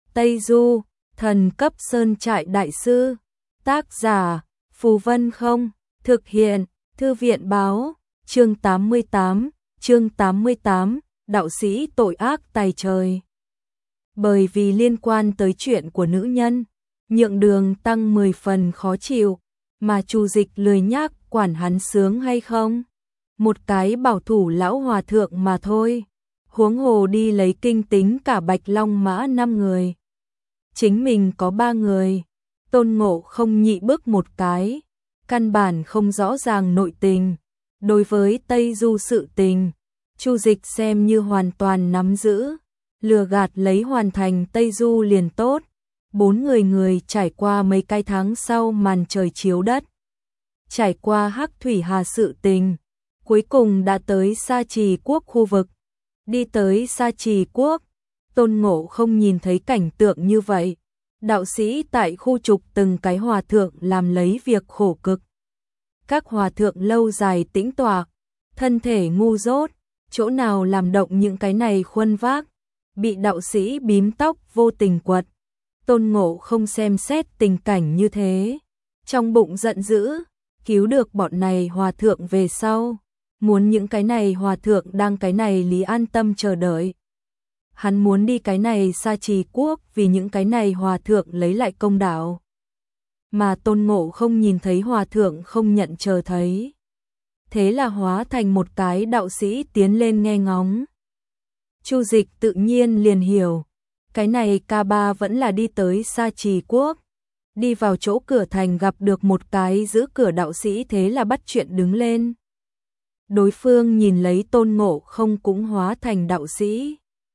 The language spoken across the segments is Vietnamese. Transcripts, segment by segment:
Tây Du, thần cấp sơn trại đại sư. Tác giả, Phù Vân Không. Thực hiện, Thư viện báo. Chương 88, đạo sĩ tội ác tày trời. Bởi vì liên quan tới chuyện của nữ nhân, Nhượng Đường tăng 10 phần khó chịu, mà Chu Dịch lười nhác quản hắn sướng hay không. Một cái bảo thủ lão hòa thượng mà thôi, huống hồ đi lấy kinh tính cả Bạch Long Mã 5 người. Chính mình có 3 người, Tôn Ngộ không nhị bức một cái, căn bản không rõ ràng nội tình. Đối với Tây Du sự tình, Chu Dịch xem như hoàn toàn nắm giữ, lừa gạt lấy hoàn thành Tây Du liền tốt. 4 người trải qua mấy cái tháng sau màn trời chiếu đất, trải qua Hắc Thủy Hà sự tình, cuối cùng đã tới Sa Trì Quốc khu vực. Đi tới Sa Trì Quốc, Tôn Ngộ không nhìn thấy cảnh tượng như vậy. Đạo sĩ tại khu trục từng cái hòa thượng làm lấy việc khổ cực. Các hòa thượng lâu dài tĩnh tọa, thân thể ngu dốt, chỗ nào làm động những cái này khuân vác, bị đạo sĩ bím tóc vô tình quật. Tôn Ngộ không xem xét tình cảnh như thế, trong bụng giận dữ, cứu được bọn này hòa thượng về sau, muốn những cái này hòa thượng đang cái này lý an tâm chờ đợi. Hắn muốn đi cái này Sa Trì Quốc vì những cái này hòa thượng lấy lại công đạo. Mà Tôn Ngộ không nhìn thấy hòa thượng không nhận chờ thấy. Thế là hóa thành một cái đạo sĩ tiến lên nghe ngóng. Chu Dịch tự nhiên liền hiểu, cái này ca ba vẫn là đi tới Sa Trì Quốc. Đi vào chỗ cửa thành gặp được một cái giữ cửa đạo sĩ, thế là bắt chuyện đứng lên. Đối phương nhìn lấy Tôn Ngộ không cũng hóa thành đạo sĩ,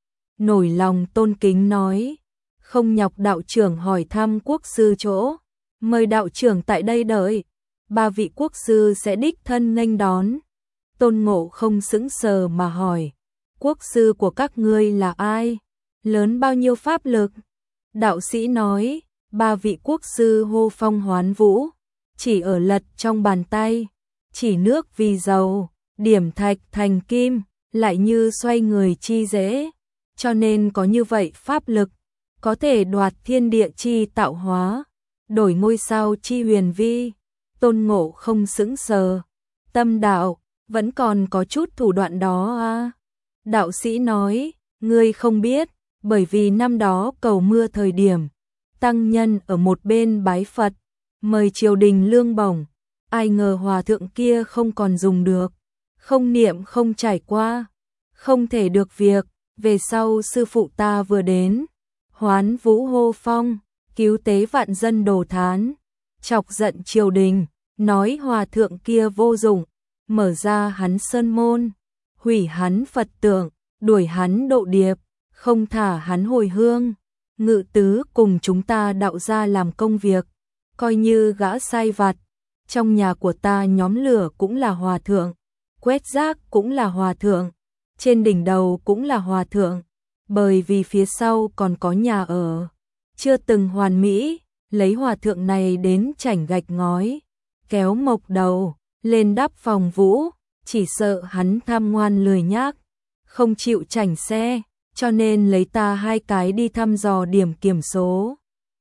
nổi lòng tôn kính nói, không nhọc đạo trưởng hỏi thăm quốc sư chỗ, mời đạo trưởng tại đây đợi, 3 vị quốc sư sẽ đích thân nghênh đón. Tôn Ngộ không sững sờ mà hỏi, quốc sư của các ngươi là ai? Lớn bao nhiêu pháp lực? Đạo sĩ nói, 3 vị quốc sư hô phong hoán vũ, chỉ ở lật trong bàn tay, chỉ nước vì dầu, điểm thạch thành kim, lại như xoay người chi dễ, cho nên có như vậy pháp lực, có thể đoạt thiên địa chi tạo hóa, đổi ngôi sao chi huyền vi. Tôn Ngộ không sững sờ, tâm đạo, vẫn còn có chút thủ đoạn đó à? Đạo sĩ nói, ngươi không biết, bởi vì năm đó cầu mưa thời điểm, tăng nhân ở một bên bái Phật, mời triều đình lương bổng, ai ngờ hòa thượng kia không còn dùng được, không niệm không trải qua, không thể được việc. Về sau sư phụ ta vừa đến, hoán vũ hô phong, cứu tế vạn dân đồ thán, chọc giận triều đình, nói hòa thượng kia vô dụng, mở ra hắn sơn môn, hủy hắn Phật tượng, đuổi hắn độ điệp, không thả hắn hồi hương. Ngự tứ cùng chúng ta đạo gia làm công việc, coi như gã sai vặt. Trong nhà của ta nhóm lửa cũng là hòa thượng, quét rác cũng là hòa thượng, trên đỉnh đầu cũng là hòa thượng, bởi vì phía sau còn có nhà ở, chưa từng hoàn mỹ, lấy hòa thượng này đến chảnh gạch ngói, kéo mộc đầu, lên đắp phòng vũ, chỉ sợ hắn tham ngoan lười nhác, không chịu chảnh xe, cho nên lấy ta 2 cái đi thăm dò điểm kiểm số.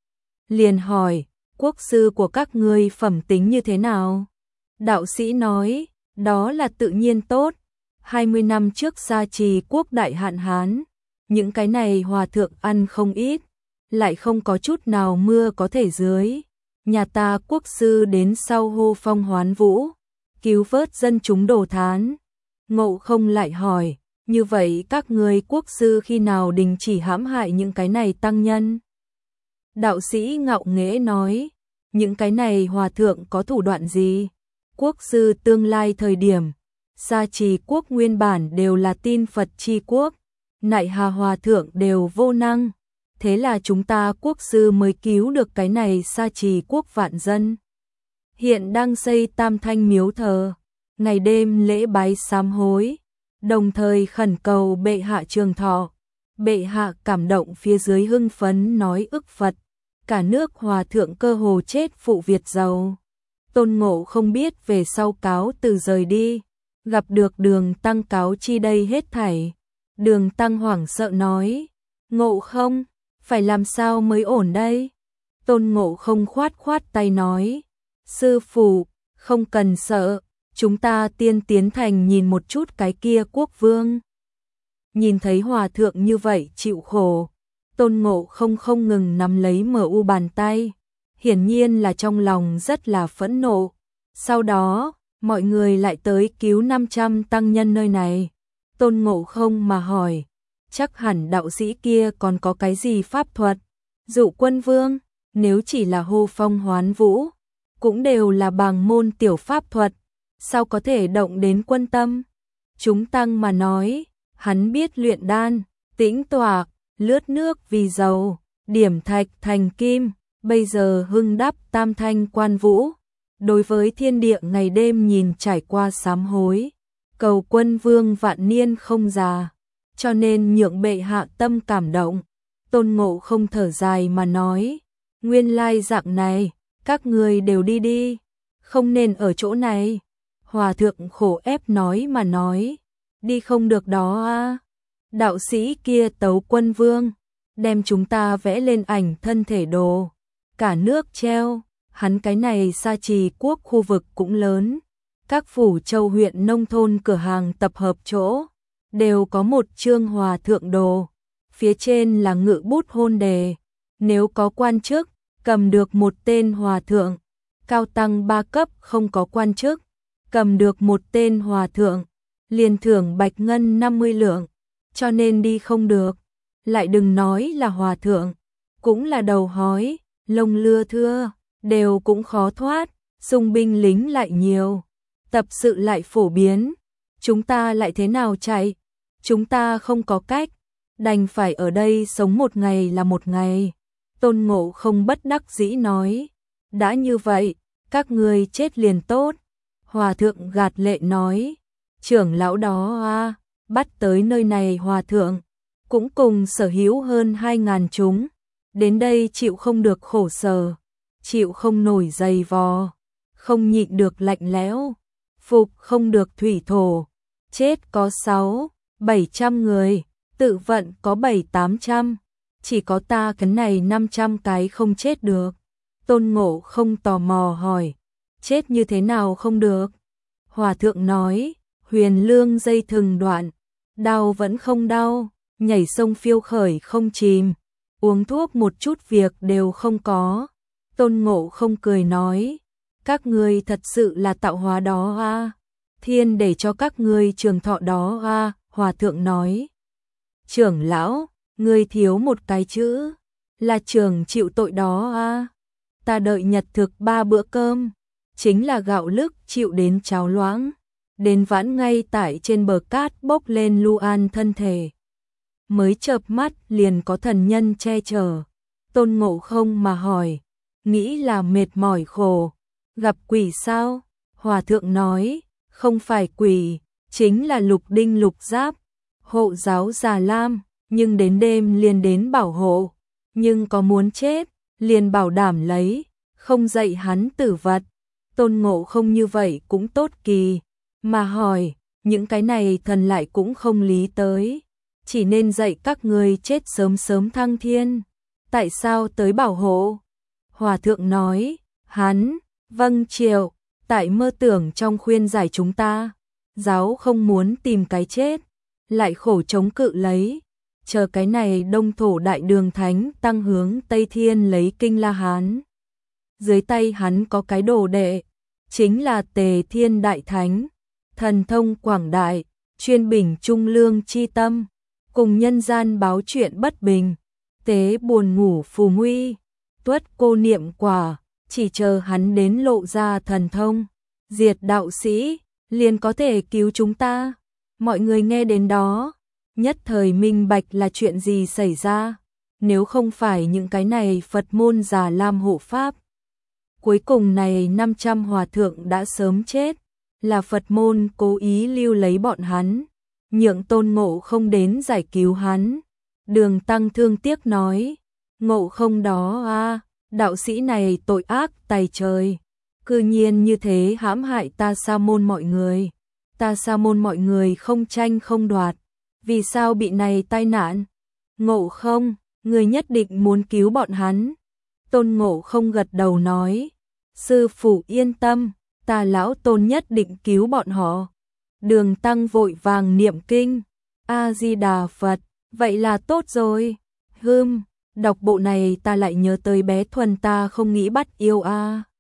Liền hỏi, quốc sư của các ngươi phẩm tính như thế nào? Đạo sĩ nói, đó là tự nhiên tốt. 20 năm trước Sa Trì Quốc đại hạn hán, những cái này hòa thượng ăn không ít, lại không có chút nào mưa có thể dưới. Nhà ta quốc sư đến sau hô phong hoán vũ, cứu vớt dân chúng đồ thán. Ngộ không lại hỏi, như vậy các ngươi quốc sư khi nào đình chỉ hãm hại những cái này tăng nhân? Đạo sĩ ngạo nghễ nói, những cái này hòa thượng có thủ đoạn gì? Quốc sư tương lai thời điểm, Sa Trì Quốc nguyên bản đều là tin Phật chi quốc, nại hà hòa thượng đều vô năng, thế là chúng ta quốc sư mới cứu được cái này Sa Trì Quốc vạn dân. Hiện đang xây Tam Thanh miếu thờ, ngày đêm lễ bái sám hối, đồng thời khẩn cầu bệ hạ trường thọ. Bệ hạ cảm động phía dưới hưng phấn nói ức Phật, cả nước hòa thượng cơ hồ chết phụ Việt giàu. Tôn Ngộ không biết về sau cáo từ rời đi, gặp được Đường Tăng cáo chi đây hết thảy. Đường Tăng hoảng sợ nói, Ngộ không, phải làm sao mới ổn đây? Tôn Ngộ Không khoát khoát tay nói, sư phụ, không cần sợ, chúng ta tiên tiến thành nhìn một chút cái kia quốc vương. Nhìn thấy hòa thượng như vậy chịu khổ, Tôn Ngộ Không không ngừng nắm lấy MU bàn tay, hiển nhiên là trong lòng rất là phẫn nộ. Sau đó, mọi người lại tới cứu 500 tăng nhân nơi này. Tôn Ngộ Không mà hỏi, chắc hẳn đạo sĩ kia còn có cái gì pháp thuật. Dụ Quân Vương, nếu chỉ là hô phong hoán vũ, cũng đều là bàng môn tiểu pháp thuật, sao có thể động đến quân tâm. Chúng tăng mà nói, hắn biết luyện đan, tĩnh tọa, lướt nước vì dầu, điểm thạch thành kim, bây giờ hưng đắp tam thanh quan vũ. Đối với thiên địa ngày đêm nhìn trải qua sám hối, cầu Quân Vương vạn niên không già, cho nên nhượng bệ hạ tâm cảm động. Tôn Ngộ Không thở dài mà nói, nguyên lai dạng này, các người đều đi đi, không nên ở chỗ này. Hòa thượng khổ ép nói mà nói, đi không được đó a. Đạo sĩ kia tấu Quân Vương, đem chúng ta vẽ lên ảnh thân thể đồ, cả nước treo, hắn cái này Sa Trì quốc khu vực cũng lớn, các phủ châu huyện nông thôn cửa hàng tập hợp chỗ, đều có một chương hòa thượng đồ, phía trên là ngự bút hôn đề, nếu có quan chức, cầm được một tên hòa thượng, cao tăng 3 cấp không có quan chức, cầm được một tên hòa thượng, liền thưởng bạch ngân 50 lượng, cho nên đi không được. Lại đừng nói là hòa thượng, cũng là đầu hói, lông lưa thưa, đều cũng khó thoát, xung binh lính lại nhiều, tập sự lại phổ biến, chúng ta lại thế nào chạy, chúng ta không có cách, đành phải ở đây sống một ngày là một ngày. Tôn Ngộ Không bất đắc dĩ nói, đã như vậy, các ngươi chết liền tốt. Hòa thượng gạt lệ nói, trưởng lão đó a, bắt tới nơi này hòa thượng, cũng cùng sở hữu hơn 2.000 chúng, đến đây chịu không được khổ sở, chịu không nổi dày vò, không nhịn được lạnh lẽo, phục không được thủy thổ, chết có 600-700 người, tự vận có 700-800, chỉ có ta cái này 500 cái không chết được. Tôn Ngộ Không tò mò hỏi, chết như thế nào không được? Hòa thượng nói, huyền lương dây thừng đoạn, đau vẫn không đau, nhảy sông phiêu khởi không chìm, uống thuốc một chút việc đều không có. Tôn Ngộ Không cười nói, các ngươi thật sự là tạo hóa đó a, thiên để cho các ngươi trường thọ đó a. Hòa thượng nói, trưởng lão, ngươi thiếu một cái chữ, là trưởng chịu tội đó a. Ta đợi nhật thực 3 bữa cơm, chính là gạo lứt chịu đến cháo loãng, đến vãn ngay tại trên bờ cát bốc lên lu an thân thể. Mới chợp mắt liền có thần nhân che chở. Tôn Ngộ Không mà hỏi, nghĩ là mệt mỏi khổ, gặp quỷ sao? Hòa thượng nói, không phải quỷ, chính là lục đinh lục giáp, hộ giáo Già Lam, nhưng đến đêm liền đến bảo hộ, nhưng có muốn chết, liền bảo đảm lấy, không dạy hắn tử vật. Tôn Ngộ Không như vậy cũng tốt kỳ, mà hỏi, những cái này thần lại cũng không lý tới, chỉ nên dạy các người chết sớm sớm thăng thiên, tại sao tới bảo hộ? Hòa thượng nói, hắn, vâng triệu, tại mơ tưởng trong khuyên giải chúng ta, giáo không muốn tìm cái chết, lại khổ chống cự lấy, chờ cái này đông thổ đại đường thánh tăng hướng Tây Thiên lấy kinh La Hán. Dưới tay hắn có cái đồ đệ, chính là Tề Thiên Đại Thánh, thần thông quảng đại, chuyên bình trung lương chi tâm, cùng nhân gian báo chuyện bất bình, tế buồn ngủ phù nguy, tuất cô niệm quả, chỉ chờ hắn đến lộ ra thần thông, diệt đạo sĩ, liền có thể cứu chúng ta. Mọi người nghe đến đó, nhất thời minh bạch là chuyện gì xảy ra, nếu không phải những cái này Phật môn Già Lam hộ pháp. Cuối cùng này 500 hòa thượng đã sớm chết, là Phật môn cố ý lưu lấy bọn hắn, nhượng Tôn Ngộ Không đến giải cứu hắn. Đường Tăng thương tiếc nói, Ngộ Không đó a, đạo sĩ này tội ác tày trời, cư nhiên như thế hãm hại ta Sa môn mọi người. Ta Sa môn mọi người không tranh không đoạt, vì sao bị này tai nạn? Ngộ Không, người nhất định muốn cứu bọn hắn. Tôn Ngộ Không gật đầu nói, sư phụ yên tâm, ta lão Tôn nhất định cứu bọn họ. Đường Tăng vội vàng niệm kinh, A-di-đà Phật, vậy là tốt rồi. Đọc bộ này ta lại nhớ tới bé Thuần ta không nghĩ bắt yêu a.